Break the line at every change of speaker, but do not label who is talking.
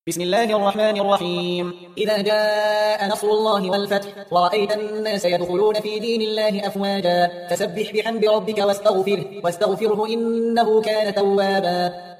بسم الله الرحمن الرحيم. إذا جاء نصر الله والفتح ورأيت الناس يدخلون في دين الله أفواجا فسبح بحمد ربك واستغفره إنه كان توابا.